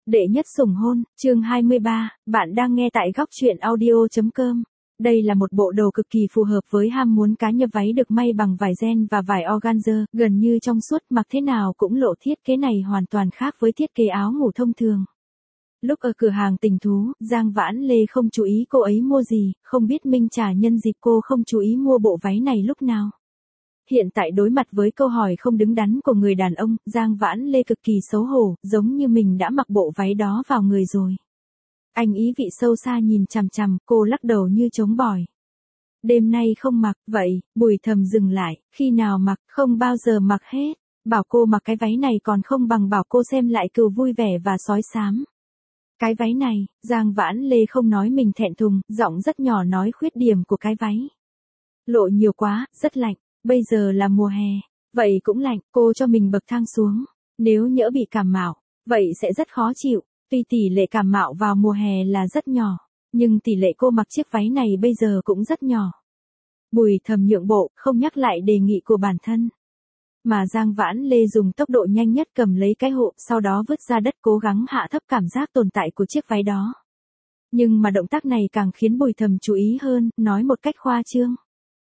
Đệ nhất sủng hôn, chương 23, bạn đang nghe tại góc truyện audio.com. Đây là một bộ đồ cực kỳ phù hợp với ham muốn cá nhập váy được may bằng vải ren và vải organza, gần như trong suốt, mặc thế nào cũng lộ. Thiết kế này hoàn toàn khác với thiết kế áo ngủ thông thường. Lúc ở cửa hàng tình thú, Giang Vãn Lê không chú ý cô ấy mua gì, không biết Minh Trà nhân dịp cô không chú ý mua bộ váy này lúc nào. Hiện tại đối mặt với câu hỏi không đứng đắn của người đàn ông, Giang Vãn Lê cực kỳ xấu hổ, giống như mình đã mặc bộ váy đó vào người rồi. Anh ý vị sâu xa nhìn chằm chằm, cô lắc đầu như chống bỏi. Đêm nay không mặc, vậy, Bùi Thầm dừng lại, khi nào mặc, không bao giờ mặc hết. Bảo cô mặc cái váy này còn không bằng bảo cô xem lại Cừu Vui Vẻ và Sói Xám. Cái váy này, Giang Vãn Lê không nói mình thẹn thùng, giọng rất nhỏ nói khuyết điểm của cái váy. Lộ nhiều quá, rất lạnh. Bây giờ là mùa hè, vậy cũng lạnh, cô cho mình bậc thang xuống. Nếu nhỡ bị cảm mạo, vậy sẽ rất khó chịu. Tuy tỷ lệ cảm mạo vào mùa hè là rất nhỏ, nhưng tỷ lệ cô mặc chiếc váy này bây giờ cũng rất nhỏ. Bùi Thầm nhượng bộ, không nhắc lại đề nghị của bản thân. Mà Giang Vãn Lê dùng tốc độ nhanh nhất cầm lấy cái hộp, sau đó vứt ra đất, cố gắng hạ thấp cảm giác tồn tại của chiếc váy đó. Nhưng mà động tác này càng khiến Bùi Thầm chú ý hơn, nói một cách khoa trương.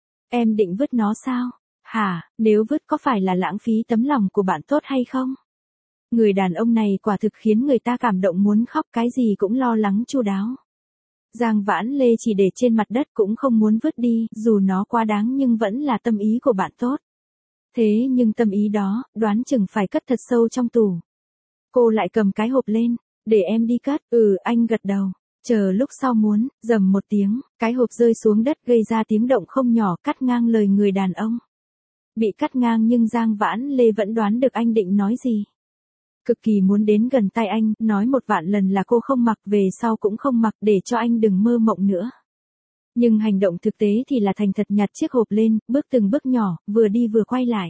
Em định vứt nó sao? Hả, nếu vứt có phải là lãng phí tấm lòng của bạn tốt hay không? Người đàn ông này quả thực khiến người ta cảm động muốn khóc, cái gì cũng lo lắng chu đáo. Giang Vãn Lê chỉ để trên mặt đất cũng không muốn vứt đi, dù nó quá đáng nhưng vẫn là tâm ý của bạn tốt. Thế nhưng tâm ý đó, đoán chừng phải cất thật sâu trong tủ. Cô lại cầm cái hộp lên, để em đi cất, anh gật đầu. Chờ lúc sau muốn, rầm một tiếng, cái hộp rơi xuống đất gây ra tiếng động không nhỏ, cắt ngang lời người đàn ông. Bị cắt ngang nhưng Giang Vãn Lê vẫn đoán được anh định nói gì. Cực kỳ muốn đến gần tay anh, nói một vạn lần là cô không mặc, về sau cũng không mặc, để cho anh đừng mơ mộng nữa. Nhưng hành động thực tế thì là thành thật nhặt chiếc hộp lên, bước từng bước nhỏ, vừa đi vừa quay lại.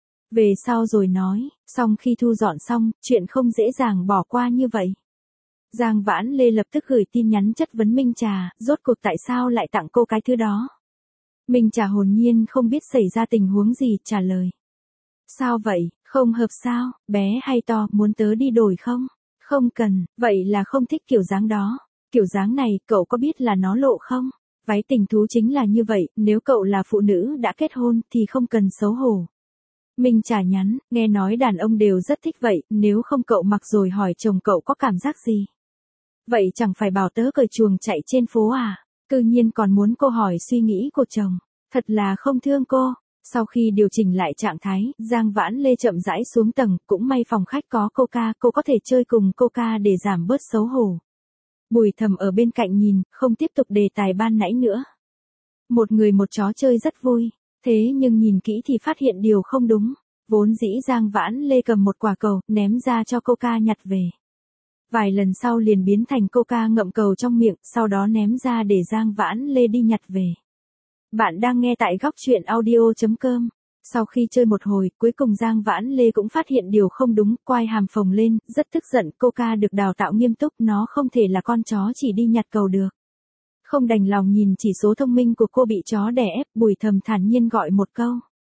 Về sau rồi nói, xong khi thu dọn xong, chuyện không dễ dàng bỏ qua như vậy. Giang Vãn Lê lập tức gửi tin nhắn chất vấn Minh Trà, rốt cuộc tại sao lại tặng cô cái thứ đó. Minh Trà hồn nhiên không biết xảy ra tình huống gì, trả lời. Sao vậy, không hợp sao, bé hay to, muốn tớ đi đổi không? Không cần, vậy là không thích kiểu dáng đó. Kiểu dáng này, cậu có biết là nó lộ không? Váy tình thú chính là như vậy, nếu cậu là phụ nữ đã kết hôn thì không cần xấu hổ. Minh Trà nhắn, nghe nói đàn ông đều rất thích vậy, nếu không cậu mặc rồi hỏi chồng cậu có cảm giác gì? Vậy chẳng phải bảo tớ cởi chuồng chạy trên phố à? Cư nhiên còn muốn cô hỏi suy nghĩ của chồng. Thật là không thương cô. Sau khi điều chỉnh lại trạng thái, Giang Vãn Lê chậm rãi xuống tầng, cũng may phòng khách có Coca, cô có thể chơi cùng Coca để giảm bớt xấu hổ. Bùi Thầm ở bên cạnh nhìn, không tiếp tục đề tài ban nãy nữa. Một người một chó chơi rất vui, thế nhưng nhìn kỹ thì phát hiện điều không đúng. Vốn dĩ Giang Vãn Lê cầm một quả cầu, ném ra cho Coca nhặt về. Vài lần sau liền biến thành Coca ngậm cầu trong miệng, sau đó ném ra để Giang Vãn Lê đi nhặt về. Bạn đang nghe tại góc truyện audio.com. Sau khi chơi một hồi, cuối cùng Giang Vãn Lê cũng phát hiện điều không đúng, quai hàm phồng lên, rất tức giận. Coca được đào tạo nghiêm túc, nó không thể là con chó chỉ đi nhặt cầu được. Không đành lòng nhìn chỉ số thông minh của cô bị chó đè ép, Bùi Thầm thản nhiên gọi một câu.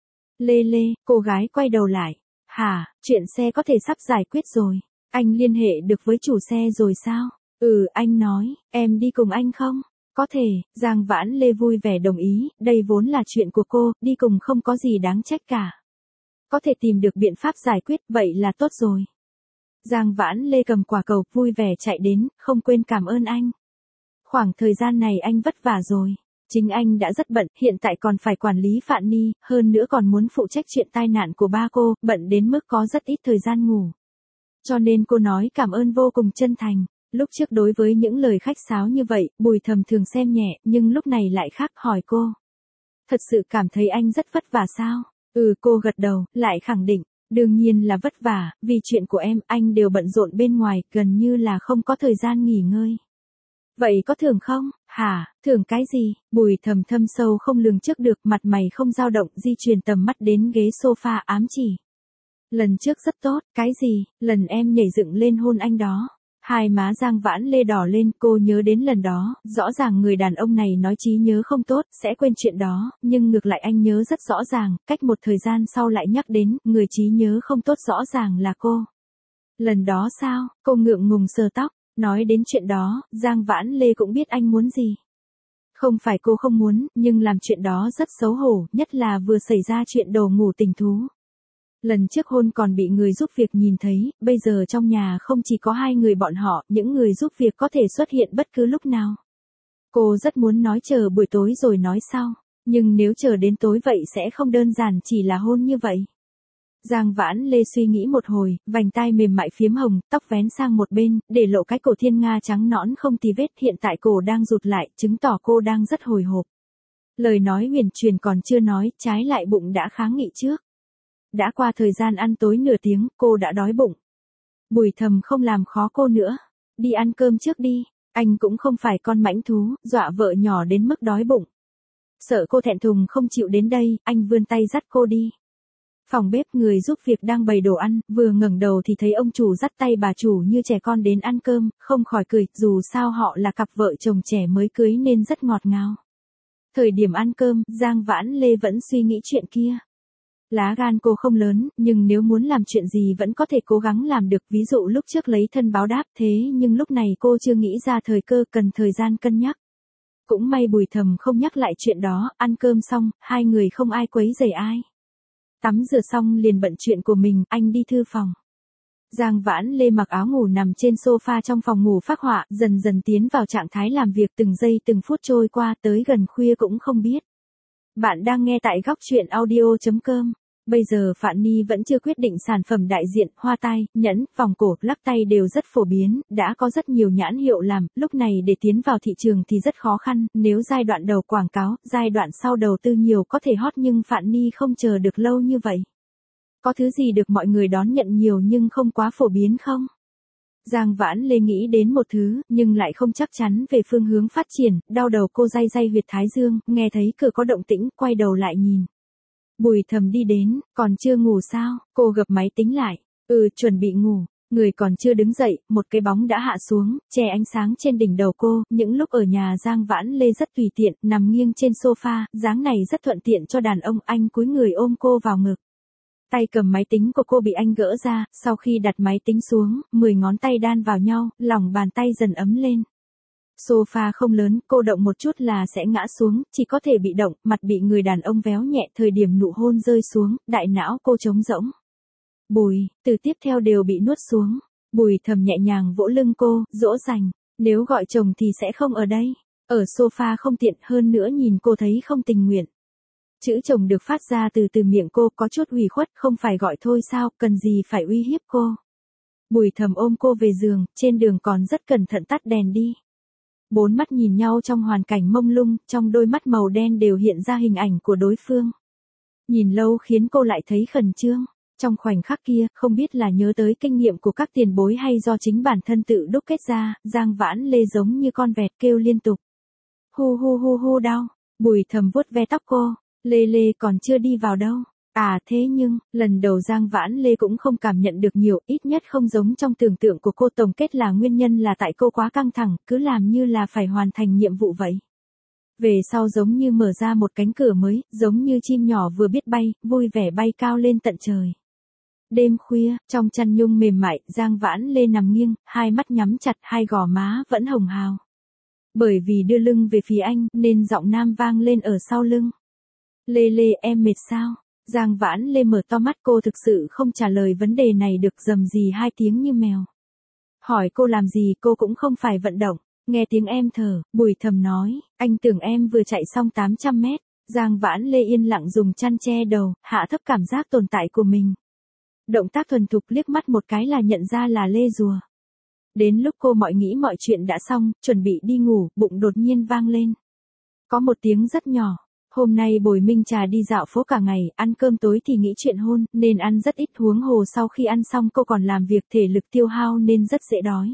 Lê Lê, cô gái quay đầu lại. Hả, chuyện xe có thể sắp giải quyết rồi. Anh liên hệ được với chủ xe rồi sao? Anh nói, em đi cùng anh không? Có thể, Giang Vãn Lê vui vẻ đồng ý, đây vốn là chuyện của cô, đi cùng không có gì đáng trách cả. Có thể tìm được biện pháp giải quyết, vậy là tốt rồi. Giang Vãn Lê cầm quả cầu, vui vẻ chạy đến, không quên cảm ơn anh. Khoảng thời gian này anh vất vả rồi. Chính anh đã rất bận, hiện tại còn phải quản lý Phạn Ni, hơn nữa còn muốn phụ trách chuyện tai nạn của ba cô, bận đến mức có rất ít thời gian ngủ. Cho nên cô nói cảm ơn vô cùng chân thành. Lúc trước đối với những lời khách sáo như vậy, Bùi Thầm thường xem nhẹ, nhưng lúc này lại khác, hỏi cô. Thật sự cảm thấy anh rất vất vả sao? Cô gật đầu, lại khẳng định. Đương nhiên là vất vả, vì chuyện của em, anh đều bận rộn bên ngoài, gần như là không có thời gian nghỉ ngơi. Vậy có thưởng không? Hả, thưởng cái gì? Bùi Thầm thâm sâu không lường trước được, mặt mày không dao động, di chuyển tầm mắt đến ghế sofa, ám chỉ. Lần trước rất tốt, cái gì? Lần em nhảy dựng lên hôn anh đó. Hai má Giang Vãn Lê đỏ lên, cô nhớ đến lần đó, rõ ràng người đàn ông này nói trí nhớ không tốt, sẽ quên chuyện đó, nhưng ngược lại anh nhớ rất rõ ràng, cách một thời gian sau lại nhắc đến, người trí nhớ không tốt rõ ràng là cô. Lần đó sao? Cô ngượng ngùng sờ tóc, nói đến chuyện đó, Giang Vãn Lê cũng biết anh muốn gì. Không phải cô không muốn, nhưng làm chuyện đó rất xấu hổ, nhất là vừa xảy ra chuyện đồ ngủ tình thú. Lần trước hôn còn bị người giúp việc nhìn thấy, bây giờ trong nhà không chỉ có hai người bọn họ, những người giúp việc có thể xuất hiện bất cứ lúc nào. Cô rất muốn nói chờ buổi tối rồi nói sau, nhưng nếu chờ đến tối vậy sẽ không đơn giản chỉ là hôn như vậy. Giang Vãn Lê suy nghĩ một hồi, vành tai mềm mại phiếm hồng, tóc vén sang một bên, để lộ cái cổ thiên nga trắng nõn không tì vết, hiện tại cổ đang rụt lại, chứng tỏ cô đang rất hồi hộp. Lời nói huyền truyền còn chưa nói, trái lại bụng đã kháng nghị trước. Đã qua thời gian ăn tối nửa tiếng, cô đã đói bụng. Bùi Thầm không làm khó cô nữa. Đi ăn cơm trước đi, anh cũng không phải con mãnh thú, dọa vợ nhỏ đến mức đói bụng. Sợ cô thẹn thùng không chịu đến đây, anh vươn tay dắt cô đi. Phòng bếp người giúp việc đang bày đồ ăn, vừa ngẩng đầu thì thấy ông chủ dắt tay bà chủ như trẻ con đến ăn cơm, không khỏi cười, dù sao họ là cặp vợ chồng trẻ mới cưới nên rất ngọt ngào. Thời điểm ăn cơm, Giang Vãn Lê vẫn suy nghĩ chuyện kia. Lá gan cô không lớn, nhưng nếu muốn làm chuyện gì vẫn có thể cố gắng làm được, ví dụ lúc trước lấy thân báo đáp, thế nhưng lúc này cô chưa nghĩ ra thời cơ, cần thời gian cân nhắc. Cũng may Bùi Thầm không nhắc lại chuyện đó, ăn cơm xong, hai người không ai quấy rầy ai. Tắm rửa xong liền bận chuyện của mình, anh đi thư phòng. Giang Vãn Lê mặc áo ngủ nằm trên sofa trong phòng ngủ phác họa, dần dần tiến vào trạng thái làm việc, từng giây từng phút trôi qua, tới gần khuya cũng không biết. Bạn đang nghe tại góc truyện audio.com. Bây giờ Phạn Ni vẫn chưa quyết định sản phẩm đại diện, hoa tai, nhẫn, vòng cổ, lắc tay đều rất phổ biến, đã có rất nhiều nhãn hiệu làm, lúc này để tiến vào thị trường thì rất khó khăn, nếu giai đoạn đầu quảng cáo, giai đoạn sau đầu tư nhiều có thể hot, nhưng Phạn Ni không chờ được lâu như vậy. Có thứ gì được mọi người đón nhận nhiều nhưng không quá phổ biến không? Giang Vãn Lê nghĩ đến một thứ, nhưng lại không chắc chắn về phương hướng phát triển, đau đầu cô day day huyệt thái dương, nghe thấy cửa có động tĩnh, quay đầu lại nhìn. Bùi Thầm đi đến, còn chưa ngủ sao? Cô gập máy tính lại. Chuẩn bị ngủ. Người còn chưa đứng dậy, một cái bóng đã hạ xuống, che ánh sáng trên đỉnh đầu cô. Những lúc ở nhà Giang Vãn Lê rất tùy tiện, nằm nghiêng trên sofa, dáng này rất thuận tiện cho đàn ông. Anh cúi người ôm cô vào ngực. Tay cầm máy tính của cô bị anh gỡ ra, sau khi đặt máy tính xuống, 10 ngón tay đan vào nhau, lòng bàn tay dần ấm lên. Sofa không lớn, cô động một chút là sẽ ngã xuống, chỉ có thể bị động, mặt bị người đàn ông véo nhẹ, thời điểm nụ hôn rơi xuống, đại não cô trống rỗng. Bùi, từ tiếp theo đều bị nuốt xuống. Bùi Thầm nhẹ nhàng vỗ lưng cô, dỗ dành, nếu gọi chồng thì sẽ không ở đây. Ở sofa không tiện, hơn nữa nhìn cô thấy không tình nguyện. Chữ chồng được phát ra từ miệng cô, có chút ủy khuất, không phải gọi thôi sao, cần gì phải uy hiếp cô. Bùi Thầm ôm cô về giường, trên đường còn rất cẩn thận tắt đèn đi. Bốn mắt nhìn nhau trong hoàn cảnh mông lung, trong đôi mắt màu đen đều hiện ra hình ảnh của đối phương. Nhìn lâu khiến cô lại thấy khẩn trương. Trong khoảnh khắc kia, không biết là nhớ tới kinh nghiệm của các tiền bối hay do chính bản thân tự đúc kết ra, Giang Vãn Lê giống như con vẹt kêu liên tục. Hu hu hu hu đau. Bùi Thầm vuốt ve tóc cô. Lê Lê còn chưa đi vào đâu. Thế nhưng, lần đầu Giang Vãn Lê cũng không cảm nhận được nhiều, ít nhất không giống trong tưởng tượng của cô. Tổng kết là nguyên nhân là tại cô quá căng thẳng, cứ làm như là phải hoàn thành nhiệm vụ vậy. Về sau giống như mở ra một cánh cửa mới, giống như chim nhỏ vừa biết bay, vui vẻ bay cao lên tận trời. Đêm khuya, trong chăn nhung mềm mại, Giang Vãn Lê nằm nghiêng, hai mắt nhắm chặt, hai gò má vẫn hồng hào. Bởi vì đưa lưng về phía anh, nên giọng nam vang lên ở sau lưng. Lê Lê, em mệt sao? Giang Vãn Lê mở to mắt, cô thực sự không trả lời vấn đề này được, rầm rì hai tiếng như mèo. Hỏi cô làm gì, cô cũng không phải vận động. Nghe tiếng em thở, Bùi Thầm nói, anh tưởng em vừa chạy xong 800 mét. Giang Vãn Lê yên lặng dùng chăn che đầu, hạ thấp cảm giác tồn tại của mình. Động tác thuần thục, liếc mắt một cái là nhận ra là Lê rùa. Đến lúc cô nghĩ mọi chuyện đã xong, chuẩn bị đi ngủ, bụng đột nhiên vang lên. Có một tiếng rất nhỏ. Hôm nay Bồi Minh Trà đi dạo phố cả ngày, ăn cơm tối thì nghĩ chuyện hôn, nên ăn rất ít, huống hồ sau khi ăn xong cô còn làm việc, thể lực tiêu hao nên rất dễ đói.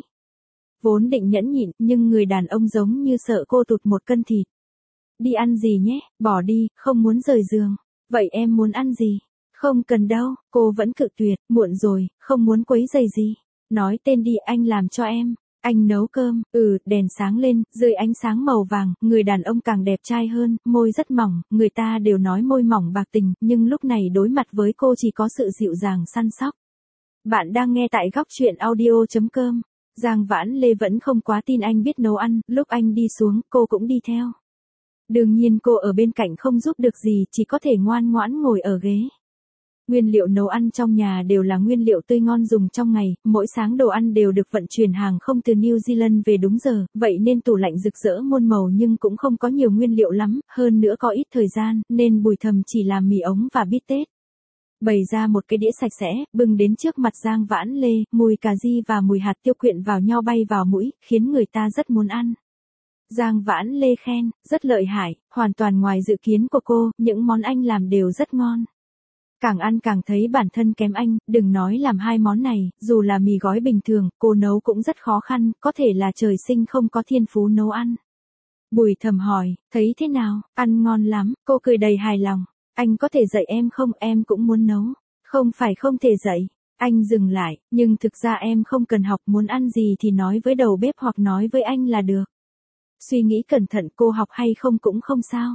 Vốn định nhẫn nhịn, nhưng người đàn ông giống như sợ cô tụt 1 cân thịt. Đi ăn gì nhé, bỏ đi, không muốn rời giường. Vậy em muốn ăn gì? Không cần đâu, cô vẫn cự tuyệt, muộn rồi, không muốn quấy rầy gì. Nói tên đi, anh làm cho em. Anh nấu cơm, đèn sáng lên, dưới ánh sáng màu vàng, người đàn ông càng đẹp trai hơn, môi rất mỏng, người ta đều nói môi mỏng bạc tình, nhưng lúc này đối mặt với cô chỉ có sự dịu dàng săn sóc. Bạn đang nghe tại góc chuyện audio.com. Giang Vãn Lê vẫn không quá tin anh biết nấu ăn, lúc anh đi xuống, cô cũng đi theo. Đương nhiên cô ở bên cạnh không giúp được gì, chỉ có thể ngoan ngoãn ngồi ở ghế. Nguyên liệu nấu ăn trong nhà đều là nguyên liệu tươi ngon dùng trong ngày, mỗi sáng đồ ăn đều được vận chuyển hàng không từ New Zealand về đúng giờ, vậy nên tủ lạnh rực rỡ muôn màu nhưng cũng không có nhiều nguyên liệu lắm, hơn nữa có ít thời gian, nên Bùi Thầm chỉ làm mì ống và bít tết. Bày ra một cái đĩa sạch sẽ, bưng đến trước mặt Giang Vãn Lê, mùi cà ri và mùi hạt tiêu quyện vào nhau bay vào mũi, khiến người ta rất muốn ăn. Giang Vãn Lê khen, rất lợi hại, hoàn toàn ngoài dự kiến của cô, những món anh làm đều rất ngon. Càng ăn càng thấy bản thân kém anh, đừng nói làm hai món này, dù là mì gói bình thường, cô nấu cũng rất khó khăn, có thể là trời sinh không có thiên phú nấu ăn. Bùi Thầm hỏi, thấy thế nào, ăn ngon lắm, cô cười đầy hài lòng. Anh có thể dạy em không, em cũng muốn nấu. Không phải không thể dạy. Anh dừng lại, nhưng thực ra em không cần học, muốn ăn gì thì nói với đầu bếp hoặc nói với anh là được. Suy nghĩ cẩn thận, cô học hay không cũng không sao.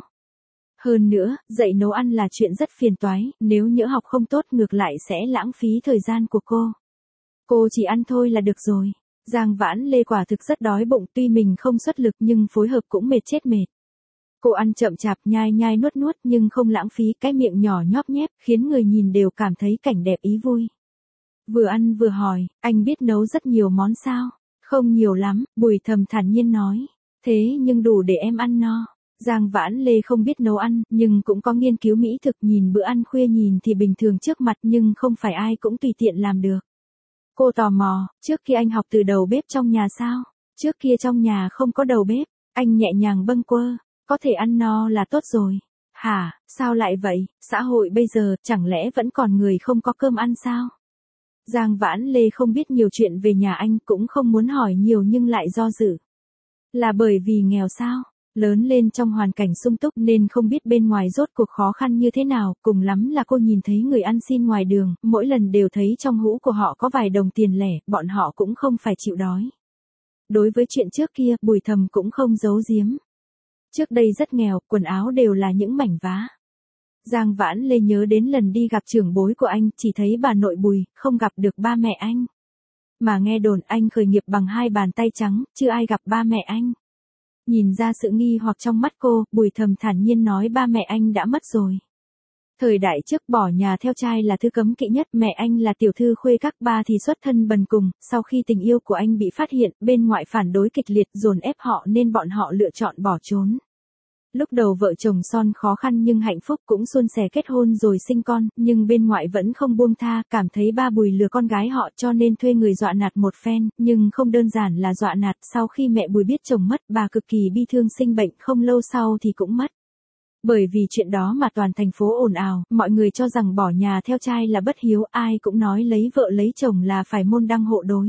Hơn nữa, dạy nấu ăn là chuyện rất phiền toái, nếu nhỡ học không tốt ngược lại sẽ lãng phí thời gian của cô. Cô chỉ ăn thôi là được rồi. Giang Vãn Lê quả thực rất đói bụng, tuy mình không xuất lực nhưng phối hợp cũng mệt chết mệt. Cô ăn chậm chạp nhai nhai nuốt nuốt nhưng không lãng phí, cái miệng nhỏ nhóp nhép, khiến người nhìn đều cảm thấy cảnh đẹp ý vui. Vừa ăn vừa hỏi, anh biết nấu rất nhiều món sao? Không nhiều lắm, Bùi Thầm thản nhiên nói. Thế nhưng đủ để em ăn no. Giang Vãn Lê không biết nấu ăn, nhưng cũng có nghiên cứu mỹ thực, nhìn bữa ăn khuya nhìn thì bình thường trước mặt nhưng không phải ai cũng tùy tiện làm được. Cô tò mò, trước khi anh học từ đầu bếp trong nhà sao? Trước kia trong nhà không có đầu bếp, anh nhẹ nhàng bâng quơ. Có thể ăn no là tốt rồi. Hả, sao lại vậy, xã hội bây giờ chẳng lẽ vẫn còn người không có cơm ăn sao? Giang Vãn Lê không biết nhiều chuyện về nhà anh, cũng không muốn hỏi nhiều nhưng lại do dự. Là bởi vì nghèo sao? Lớn lên trong hoàn cảnh sung túc nên không biết bên ngoài rốt cuộc khó khăn như thế nào, cùng lắm là cô nhìn thấy người ăn xin ngoài đường, mỗi lần đều thấy trong hũ của họ có vài đồng tiền lẻ, bọn họ cũng không phải chịu đói. Đối với chuyện trước kia, Bùi Thầm cũng không giấu giếm. Trước đây rất nghèo, quần áo đều là những mảnh vá. Giang Vãn Lê nhớ đến lần đi gặp trưởng bối của anh, chỉ thấy bà nội Bùi, không gặp được ba mẹ anh. Mà nghe đồn anh khởi nghiệp bằng hai bàn tay trắng, chưa ai gặp ba mẹ anh. Nhìn ra sự nghi hoặc trong mắt cô, Bùi Thầm thản nhiên nói ba mẹ anh đã mất rồi. Thời đại trước bỏ nhà theo trai là thứ cấm kỵ nhất, mẹ anh là tiểu thư khuê các, ba thì xuất thân bần cùng, sau khi tình yêu của anh bị phát hiện, bên ngoại phản đối kịch liệt dồn ép họ nên bọn họ lựa chọn bỏ trốn. Lúc đầu vợ chồng son khó khăn nhưng hạnh phúc, cũng suôn sẻ kết hôn rồi sinh con, nhưng bên ngoại vẫn không buông tha, cảm thấy ba Bùi lừa con gái họ cho nên thuê người dọa nạt một phen, nhưng không đơn giản là dọa nạt, sau khi mẹ Bùi biết chồng mất, bà cực kỳ bi thương sinh bệnh, không lâu sau thì cũng mất. Bởi vì chuyện đó mà toàn thành phố ồn ào, mọi người cho rằng bỏ nhà theo trai là bất hiếu, ai cũng nói lấy vợ lấy chồng là phải môn đăng hộ đối.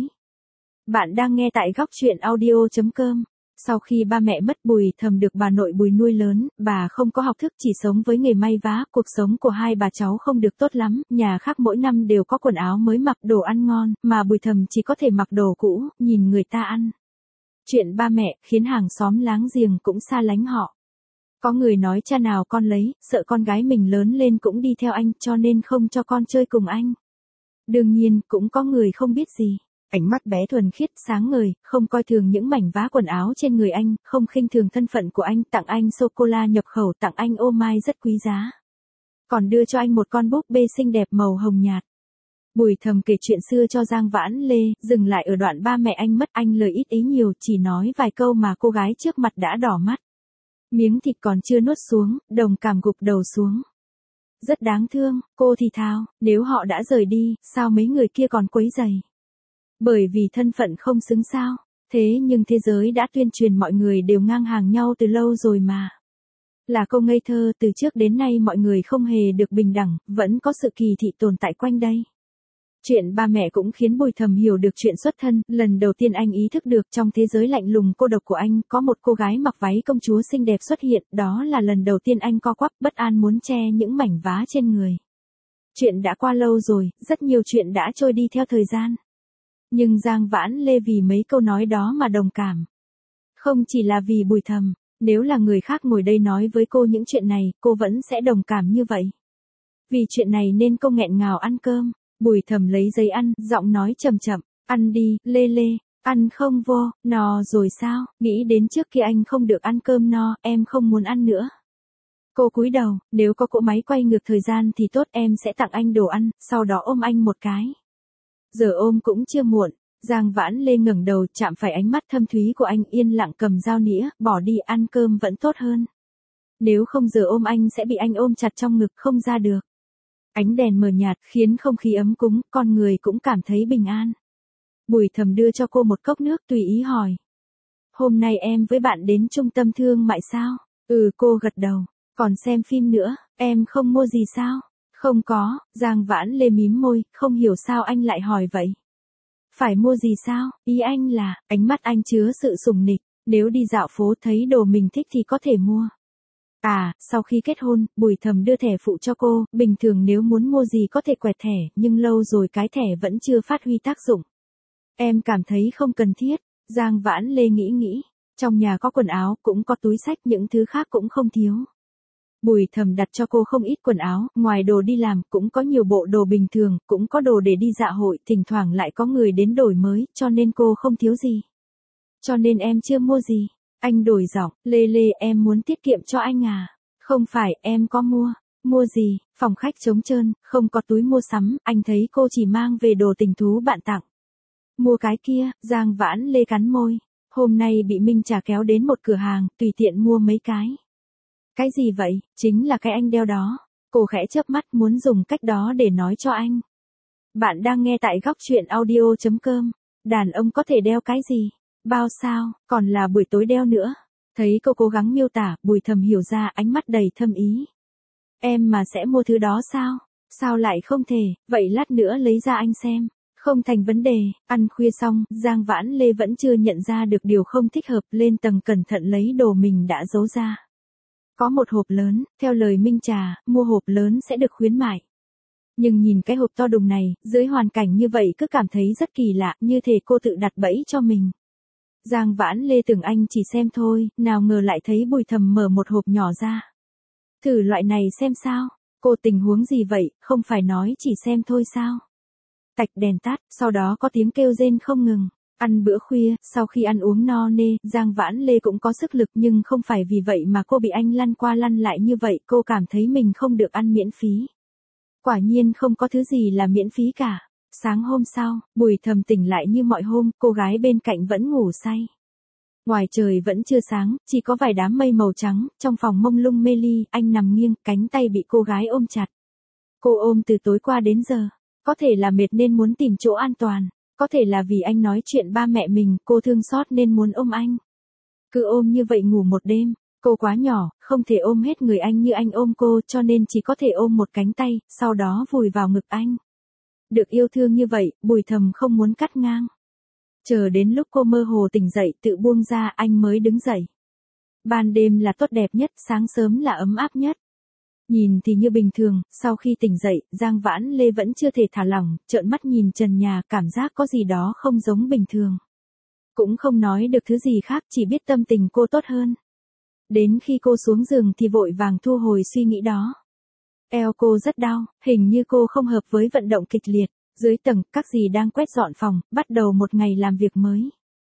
Bạn đang nghe tại góc chuyện audio.com. Sau khi ba mẹ mất, Bùi Thầm được bà nội Bùi nuôi lớn, bà không có học thức, chỉ sống với nghề may vá, cuộc sống của hai bà cháu không được tốt lắm, nhà khác mỗi năm đều có quần áo mới mặc, đồ ăn ngon, mà Bùi Thầm chỉ có thể mặc đồ cũ, nhìn người ta ăn. Chuyện ba mẹ khiến hàng xóm láng giềng cũng xa lánh họ. Có người nói cha nào con lấy, sợ con gái mình lớn lên cũng đi theo anh, cho nên không cho con chơi cùng anh. Đương nhiên, cũng có người không biết gì. Ánh mắt bé thuần khiết, sáng ngời, không coi thường những mảnh vá quần áo trên người anh, không khinh thường thân phận của anh, tặng anh sô-cô-la nhập khẩu, tặng anh ô mai rất quý giá. Còn đưa cho anh một con búp bê xinh đẹp màu hồng nhạt. Bùi Thầm kể chuyện xưa cho Giang Vãn Lê, dừng lại ở đoạn ba mẹ anh mất, anh lời ít ý nhiều, chỉ nói vài câu mà cô gái trước mặt đã đỏ mắt. Miếng thịt còn chưa nuốt xuống, đồng cảm gục đầu xuống. Rất đáng thương, cô thì thào, nếu họ đã rời đi, sao mấy người kia còn quấy rầy? Bởi vì thân phận không xứng sao. Thế nhưng thế giới đã tuyên truyền mọi người đều ngang hàng nhau từ lâu rồi mà. Là câu ngây thơ, từ trước đến nay mọi người không hề được bình đẳng, vẫn có sự kỳ thị tồn tại quanh đây. Chuyện ba mẹ cũng khiến Bùi Thầm hiểu được chuyện xuất thân, lần đầu tiên anh ý thức được trong thế giới lạnh lùng cô độc của anh, có một cô gái mặc váy công chúa xinh đẹp xuất hiện, đó là lần đầu tiên anh co quắp, bất an muốn che những mảnh vá trên người. Chuyện đã qua lâu rồi, rất nhiều chuyện đã trôi đi theo thời gian. Nhưng Giang Vãn Lê vì mấy câu nói đó mà đồng cảm. Không chỉ là vì Bùi Thầm, nếu là người khác ngồi đây nói với cô những chuyện này, cô vẫn sẽ đồng cảm như vậy. Vì chuyện này nên cô nghẹn ngào ăn cơm. Bùi Thầm lấy giấy ăn, giọng nói chậm chậm, ăn đi, Lê Lê, ăn không vô, no rồi sao, nghĩ đến trước kia anh không được ăn cơm no, em không muốn ăn nữa. Cô cúi đầu, nếu có cỗ máy quay ngược thời gian thì tốt, em sẽ tặng anh đồ ăn, sau đó ôm anh một cái. Giờ ôm cũng chưa muộn. Giang Vãn Lê ngẩng đầu chạm phải ánh mắt thâm thúy của anh, yên lặng cầm dao nĩa, bỏ đi, ăn cơm vẫn tốt hơn. Nếu không giờ ôm anh sẽ bị anh ôm chặt trong ngực không ra được. Ánh đèn mờ nhạt khiến không khí ấm cúng, con người cũng cảm thấy bình an. Bùi Thầm đưa cho cô một cốc nước, tùy ý hỏi. Hôm nay em với bạn đến trung tâm thương mại sao? Ừ, cô gật đầu. Còn xem phim nữa, em không mua gì sao? Không có, Giang Vãn Lê mím môi, không hiểu sao anh lại hỏi vậy. Phải mua gì sao? Ý anh là, ánh mắt anh chứa sự sủng nịch, nếu đi dạo phố thấy đồ mình thích thì có thể mua. À, sau khi kết hôn, Bùi Thầm đưa thẻ phụ cho cô, bình thường nếu muốn mua gì có thể quẹt thẻ, nhưng lâu rồi cái thẻ vẫn chưa phát huy tác dụng. Em cảm thấy không cần thiết, Giang Vãn Lê nghĩ, trong nhà có quần áo, cũng có túi xách, những thứ khác cũng không thiếu. Bùi Thầm đặt cho cô không ít quần áo, ngoài đồ đi làm, cũng có nhiều bộ đồ bình thường, cũng có đồ để đi dạ hội, thỉnh thoảng lại có người đến đổi mới, cho nên cô không thiếu gì. Cho nên em chưa mua gì. Anh đổi giọng, Lê Lê, em muốn tiết kiệm cho anh à? Không phải, em có mua. Mua gì? Phòng khách trống trơn, không có túi mua sắm, anh thấy cô chỉ mang về đồ tình thú bạn tặng. Mua cái kia, Giang Vãn Lê cắn môi. Hôm nay bị Minh Trà kéo đến một cửa hàng, tùy tiện mua mấy cái. Cái gì vậy? Chính là cái anh đeo đó. Cô khẽ chớp mắt muốn dùng cách đó để nói cho anh. Bạn đang nghe tại góc truyện audio.com. Đàn ông có thể đeo cái gì? Bao sao, còn là buổi tối đeo nữa. Thấy cô cố gắng miêu tả, Bùi Thầm hiểu ra, ánh mắt đầy thâm ý. Em mà sẽ mua thứ đó sao? Sao lại không thể, vậy lát nữa lấy ra anh xem. Không thành vấn đề, ăn khuya xong, Giang Vãn Lê vẫn chưa nhận ra được điều không thích hợp, lên tầng cẩn thận lấy đồ mình đã giấu ra. Có một hộp lớn, theo lời Minh Trà, mua hộp lớn sẽ được khuyến mại. Nhưng nhìn cái hộp to đùng này, dưới hoàn cảnh như vậy cứ cảm thấy rất kỳ lạ, như thể cô tự đặt bẫy cho mình. Giang Vãn Lê tưởng anh chỉ xem thôi, nào ngờ lại thấy Bùi Thầm mở một hộp nhỏ ra. Thử loại này xem sao, cô tình huống gì vậy, không phải nói chỉ xem thôi sao. Tạch đèn tắt, sau đó có tiếng kêu rên không ngừng. Ăn bữa khuya, sau khi ăn uống no nê, Giang Vãn Lê cũng có sức lực nhưng không phải vì vậy mà cô bị anh lăn qua lăn lại như vậy, cô cảm thấy mình không được ăn miễn phí. Quả nhiên không có thứ gì là miễn phí cả. Sáng hôm sau, Bùi Thầm tỉnh lại như mọi hôm, cô gái bên cạnh vẫn ngủ say. Ngoài trời vẫn chưa sáng, chỉ có vài đám mây màu trắng, trong phòng mông lung mê ly, anh nằm nghiêng, cánh tay bị cô gái ôm chặt. Cô ôm từ tối qua đến giờ, có thể là mệt nên muốn tìm chỗ an toàn, có thể là vì anh nói chuyện ba mẹ mình, cô thương xót nên muốn ôm anh. Cứ ôm như vậy ngủ một đêm, cô quá nhỏ, không thể ôm hết người anh như anh ôm cô, cho nên chỉ có thể ôm một cánh tay, sau đó vùi vào ngực anh. Được yêu thương như vậy, Bùi Thầm không muốn cắt ngang. Chờ đến lúc cô mơ hồ tỉnh dậy tự buông ra anh mới đứng dậy. Ban đêm là tốt đẹp nhất, sáng sớm là ấm áp nhất. Nhìn thì như bình thường, sau khi tỉnh dậy, Giang Vãn Lê vẫn chưa thể thả lỏng, trợn mắt nhìn trần nhà, cảm giác có gì đó không giống bình thường. Cũng không nói được thứ gì khác, chỉ biết tâm tình cô tốt hơn. Đến khi cô xuống giường thì vội vàng thu hồi suy nghĩ đó. Eo cô rất đau, hình như cô không hợp với vận động kịch liệt. Dưới tầng, các dì đang quét dọn phòng, bắt đầu một ngày làm việc mới.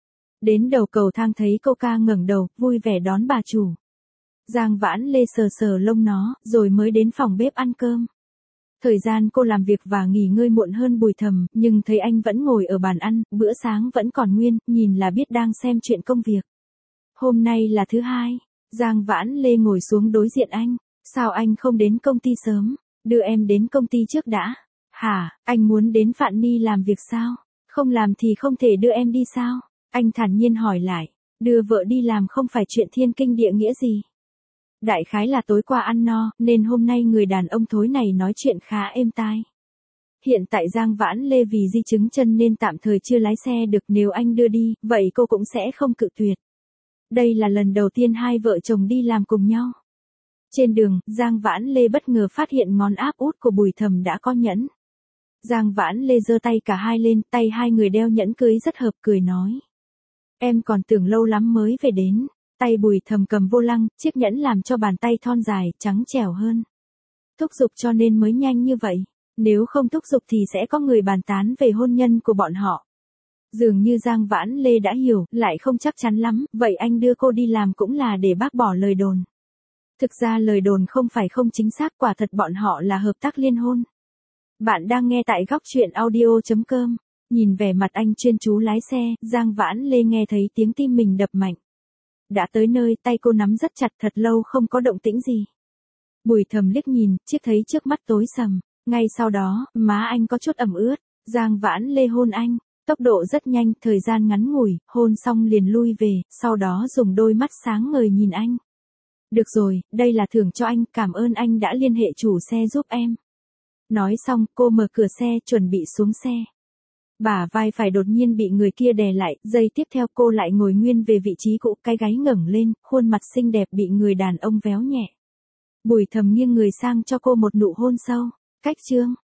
Đến đầu cầu thang thấy cô ca ngẩng đầu, vui vẻ đón bà chủ. Giang Vãn Lê sờ sờ lông nó, rồi mới đến phòng bếp ăn cơm. Thời gian cô làm việc và nghỉ ngơi muộn hơn Bùi Thầm, nhưng thấy anh vẫn ngồi ở bàn ăn, bữa sáng vẫn còn nguyên, nhìn là biết đang xem chuyện công việc. Hôm nay là thứ hai, Giang Vãn Lê ngồi xuống đối diện anh. Sao anh không đến công ty sớm? Đưa em đến công ty trước đã. Hả, anh muốn đến Phạn Ni làm việc sao? Không làm thì không thể đưa em đi sao? Anh thản nhiên hỏi lại. Đưa vợ đi làm không phải chuyện thiên kinh địa nghĩa gì. Đại khái là tối qua ăn no, nên hôm nay người đàn ông thối này nói chuyện khá êm tai. Hiện tại Giang Vãn Lê vì di chứng chân nên tạm thời chưa lái xe được, nếu anh đưa đi, vậy cô cũng sẽ không cự tuyệt. Đây là lần đầu tiên hai vợ chồng đi làm cùng nhau. Trên đường, Giang Vãn Lê bất ngờ phát hiện ngón áp út của Bùi Thầm đã có nhẫn. Giang Vãn Lê giơ tay cả hai lên, tay hai người đeo nhẫn cưới rất hợp, cười nói. Em còn tưởng lâu lắm mới về đến. Tay Bùi Thầm cầm vô lăng, chiếc nhẫn làm cho bàn tay thon dài, trắng trẻo hơn. Thúc giục cho nên mới nhanh như vậy. Nếu không thúc giục thì sẽ có người bàn tán về hôn nhân của bọn họ. Dường như Giang Vãn Lê đã hiểu, lại không chắc chắn lắm, vậy anh đưa cô đi làm cũng là để bác bỏ lời đồn. Thực ra lời đồn không phải không chính xác, quả thật bọn họ là hợp tác liên hôn. Bạn đang nghe tại góc chuyện audio.com. Nhìn vẻ mặt anh chuyên chú lái xe, Giang Vãn Lê nghe thấy tiếng tim mình đập mạnh. Đã tới nơi, tay cô nắm rất chặt, thật lâu không có động tĩnh gì. Bùi Thầm liếc nhìn, chiếc thấy trước mắt tối sầm. Ngay sau đó, má anh có chút ẩm ướt. Giang Vãn Lê hôn anh. Tốc độ rất nhanh, thời gian ngắn ngủi, hôn xong liền lui về, sau đó dùng đôi mắt sáng ngời nhìn anh. Được rồi, đây là thưởng cho anh, cảm ơn anh đã liên hệ chủ xe giúp em. Nói xong, cô mở cửa xe, chuẩn bị xuống xe. Bả vai phải đột nhiên bị người kia đè lại, giây tiếp theo cô lại ngồi nguyên về vị trí cũ, cái gáy ngẩng lên, khuôn mặt xinh đẹp bị người đàn ông véo nhẹ. Bùi Thầm nghiêng người sang cho cô một nụ hôn sâu. Cách chương